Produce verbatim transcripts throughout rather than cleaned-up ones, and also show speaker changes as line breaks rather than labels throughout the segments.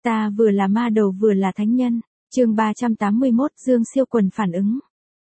Ta vừa là ma đầu vừa là thánh nhân. Chương ba trăm tám mươi mốt, Dương Siêu Quần phản ứng.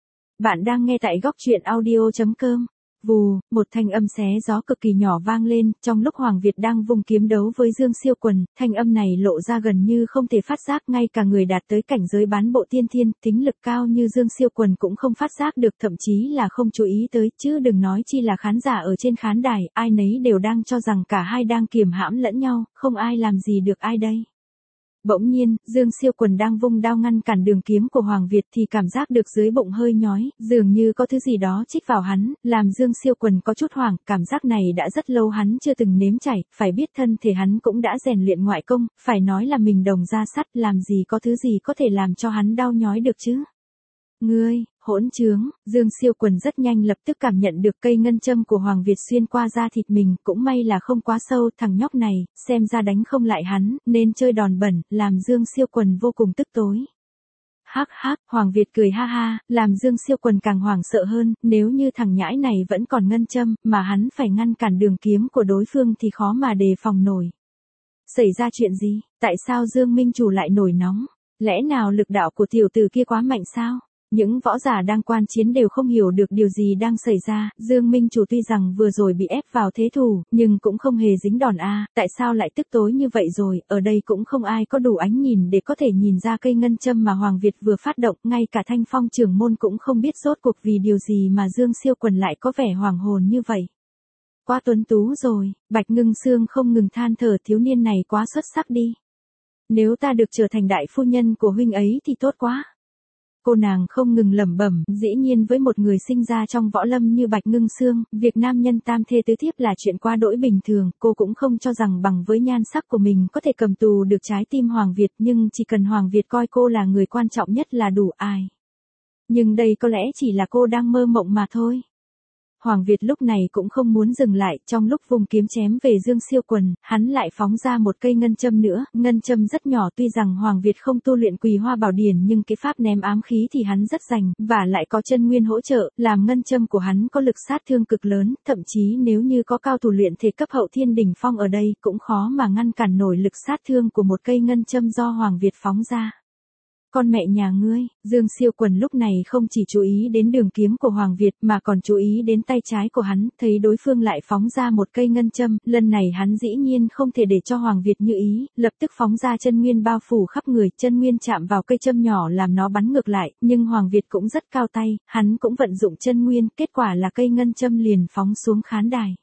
Bạn đang nghe tại góc truyện audio chấm com. Vù, một thanh âm xé gió cực kỳ nhỏ vang lên, trong lúc Hoàng Việt đang vung kiếm đấu với Dương Siêu Quần, thanh âm này lộ ra gần như không thể phát giác, ngay cả người đạt tới cảnh giới bán bộ tiên thiên, tính lực cao như Dương Siêu Quần cũng không phát giác được, thậm chí là không chú ý tới, chứ đừng nói chi là khán giả ở trên khán đài, ai nấy đều đang cho rằng cả hai đang kiềm hãm lẫn nhau, không ai làm gì được ai đây. Bỗng nhiên, Dương Siêu Quần đang vung đao ngăn cản đường kiếm của Hoàng Việt thì cảm giác được dưới bụng hơi nhói, dường như có thứ gì đó chích vào hắn, làm Dương Siêu Quần có chút hoảng, cảm giác này đã rất lâu hắn chưa từng nếm trải, phải biết thân thể hắn cũng đã rèn luyện ngoại công, phải nói là mình đồng ra sắt, làm gì có thứ gì có thể làm cho hắn đau nhói được chứ. Ngươi, hỗn trướng, Dương Siêu Quần rất nhanh lập tức cảm nhận được cây ngân châm của Hoàng Việt xuyên qua da thịt mình, cũng may là không quá sâu, thằng nhóc này, xem ra đánh không lại hắn, nên chơi đòn bẩn, làm Dương Siêu Quần vô cùng tức tối. Hắc hắc, Hoàng Việt cười ha ha, làm Dương Siêu Quần càng hoảng sợ hơn, nếu như thằng nhãi này vẫn còn ngân châm, mà hắn phải ngăn cản đường kiếm của đối phương thì khó mà đề phòng nổi. Xảy ra chuyện gì, tại sao Dương Minh Chủ lại nổi nóng, lẽ nào lực đạo của tiểu tử kia quá mạnh sao? Những võ giả đang quan chiến đều không hiểu được điều gì đang xảy ra, Dương Minh Chủ tuy rằng vừa rồi bị ép vào thế thủ, nhưng cũng không hề dính đòn a, tại sao lại tức tối như vậy rồi, ở đây cũng không ai có đủ ánh nhìn để có thể nhìn ra cây ngân châm mà Hoàng Việt vừa phát động, ngay cả Thanh Phong trưởng môn cũng không biết rốt cuộc vì điều gì mà Dương Siêu Quần lại có vẻ hoàng hồn như vậy. Quá tuấn tú rồi, Bạch Ngưng Sương không ngừng than thở, thiếu niên này quá xuất sắc đi. Nếu ta được trở thành đại phu nhân của huynh ấy thì tốt quá. Cô nàng không ngừng lẩm bẩm, dĩ nhiên với một người sinh ra trong võ lâm như Bạch Ngưng Sương, việc nam nhân tam thê tứ thiếp là chuyện quá đỗi bình thường, cô cũng không cho rằng bằng với nhan sắc của mình có thể cầm tù được trái tim Hoàng Việt, nhưng chỉ cần Hoàng Việt coi cô là người quan trọng nhất là đủ ai. Nhưng đây có lẽ chỉ là cô đang mơ mộng mà thôi. Hoàng Việt lúc này cũng không muốn dừng lại, trong lúc vùng kiếm chém về Dương Siêu Quần, hắn lại phóng ra một cây ngân châm nữa, ngân châm rất nhỏ, tuy rằng Hoàng Việt không tu luyện Quỳ Hoa Bảo Điển nhưng cái pháp ném ám khí thì hắn rất rành, và lại có chân nguyên hỗ trợ, làm ngân châm của hắn có lực sát thương cực lớn, thậm chí nếu như có cao thủ luyện thể cấp hậu thiên đỉnh phong ở đây cũng khó mà ngăn cản nổi lực sát thương của một cây ngân châm do Hoàng Việt phóng ra. Con mẹ nhà ngươi, Dương Siêu Quần lúc này không chỉ chú ý đến đường kiếm của Hoàng Việt mà còn chú ý đến tay trái của hắn, thấy đối phương lại phóng ra một cây ngân châm, lần này hắn dĩ nhiên không thể để cho Hoàng Việt như ý, lập tức phóng ra chân nguyên bao phủ khắp người, chân nguyên chạm vào cây châm nhỏ làm nó bắn ngược lại, nhưng Hoàng Việt cũng rất cao tay, hắn cũng vận dụng chân nguyên, kết quả là cây ngân châm liền phóng xuống khán đài.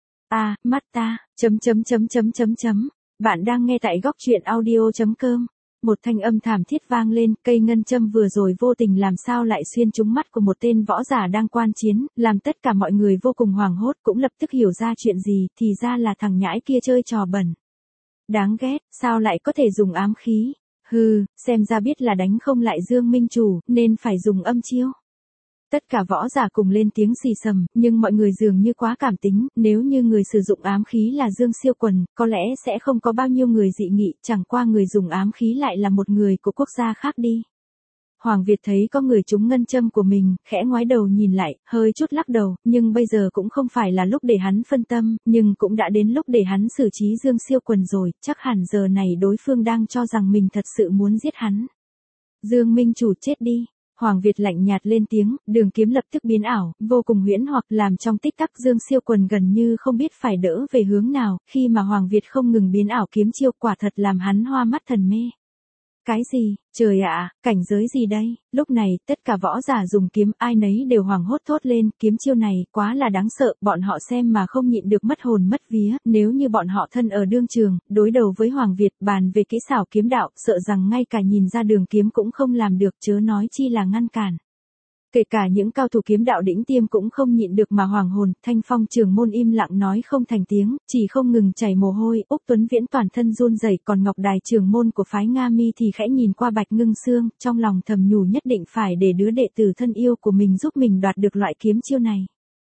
A, mắt ta, chấm chấm chấm chấm chấm chấm, bạn đang nghe tại góc truyện audio chấm com. Một thanh âm thảm thiết vang lên, cây ngân châm vừa rồi vô tình làm sao lại xuyên trúng mắt của một tên võ giả đang quan chiến, làm tất cả mọi người vô cùng hoảng hốt, cũng lập tức hiểu ra chuyện gì, thì ra là thằng nhãi kia chơi trò bẩn. Đáng ghét, sao lại có thể dùng ám khí? Hừ, xem ra biết là đánh không lại Dương Minh Chủ, nên phải dùng âm chiêu. Tất cả võ giả cùng lên tiếng xì xầm, nhưng mọi người dường như quá cảm tính, nếu như người sử dụng ám khí là Dương Siêu Quần, có lẽ sẽ không có bao nhiêu người dị nghị, chẳng qua người dùng ám khí lại là một người của quốc gia khác đi. Hoàng Việt thấy có người trúng ngân châm của mình, khẽ ngoái đầu nhìn lại, hơi chút lắc đầu, nhưng bây giờ cũng không phải là lúc để hắn phân tâm, nhưng cũng đã đến lúc để hắn xử trí Dương Siêu Quần rồi, chắc hẳn giờ này đối phương đang cho rằng mình thật sự muốn giết hắn. Dương Minh Chủ chết đi. Hoàng Việt lạnh nhạt lên tiếng, đường kiếm lập tức biến ảo, vô cùng huyễn hoặc, làm trong tích tắc Dương Siêu Quần gần như không biết phải đỡ về hướng nào, khi mà Hoàng Việt không ngừng biến ảo kiếm chiêu, quả thật làm hắn hoa mắt thần mê. Cái gì, trời ạ, cảnh giới gì đây? Lúc này, tất cả võ giả dùng kiếm, ai nấy đều hoảng hốt thốt lên, kiếm chiêu này, quá là đáng sợ, bọn họ xem mà không nhịn được mất hồn mất vía, nếu như bọn họ thân ở đương trường, đối đầu với Hoàng Việt, bàn về kỹ xảo kiếm đạo, sợ rằng ngay cả nhìn ra đường kiếm cũng không làm được, chớ nói chi là ngăn cản. Kể cả những cao thủ kiếm đạo đỉnh tiêm cũng không nhịn được mà hoàng hồn, Thanh Phong trưởng môn im lặng nói không thành tiếng, chỉ không ngừng chảy mồ hôi, Úc Tuấn Viễn toàn thân run rẩy, còn Ngọc Đài trưởng môn của phái Nga Mi thì khẽ nhìn qua Bạch Ngưng Sương, trong lòng thầm nhủ nhất định phải để đứa đệ tử thân yêu của mình giúp mình đoạt được loại kiếm chiêu này.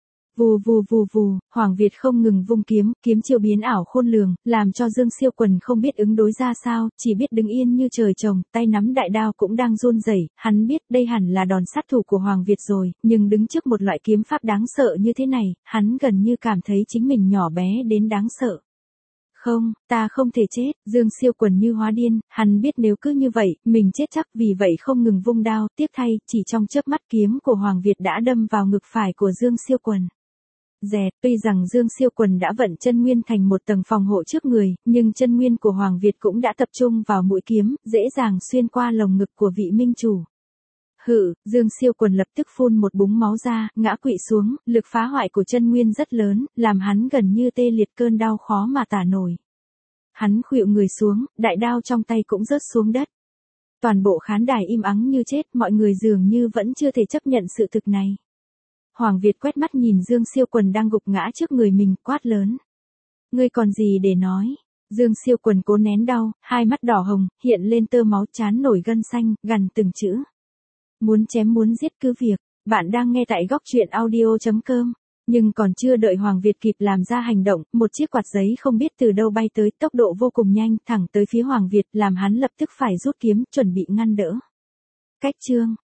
Vù vù vù vù, Hoàng Việt không ngừng vung kiếm, kiếm chiêu biến ảo khôn lường, làm cho Dương Siêu Quần không biết ứng đối ra sao, chỉ biết đứng yên như trời trồng, tay nắm đại đao cũng đang run rẩy, hắn biết đây hẳn là đòn sát thủ của Hoàng Việt rồi, nhưng đứng trước một loại kiếm pháp đáng sợ như thế này, hắn gần như cảm thấy chính mình nhỏ bé đến đáng sợ. Không, ta không thể chết, Dương Siêu Quần như hóa điên, hắn biết nếu cứ như vậy, mình chết chắc, vì vậy không ngừng vung đao, tiếc thay, chỉ trong chớp mắt kiếm của Hoàng Việt đã đâm vào ngực phải của Dương Siêu Quần. Dẹt, tuy rằng Dương Siêu Quần đã vận chân nguyên thành một tầng phòng hộ trước người, nhưng chân nguyên của Hoàng Việt cũng đã tập trung vào mũi kiếm, dễ dàng xuyên qua lồng ngực của vị minh chủ. Hự, Dương Siêu Quần lập tức phun một búng máu ra, ngã quỵ xuống, lực phá hoại của chân nguyên rất lớn, làm hắn gần như tê liệt, cơn đau khó mà tả nổi. Hắn khuỵu người xuống, đại đao trong tay cũng rớt xuống đất. Toàn bộ khán đài im ắng như chết, mọi người dường như vẫn chưa thể chấp nhận sự thực này. Hoàng Việt quét mắt nhìn Dương Siêu Quần đang gục ngã trước người mình, quát lớn. Ngươi còn gì để nói? Dương Siêu Quần cố nén đau, hai mắt đỏ hồng, hiện lên tơ máu, trán nổi gân xanh, gằn từng chữ. Muốn chém muốn giết cứ việc, bạn đang nghe tại góc truyện audio chấm com. Nhưng còn chưa đợi Hoàng Việt kịp làm ra hành động, một chiếc quạt giấy không biết từ đâu bay tới, tốc độ vô cùng nhanh, thẳng tới phía Hoàng Việt, làm hắn lập tức phải rút kiếm, chuẩn bị ngăn đỡ. Cách chương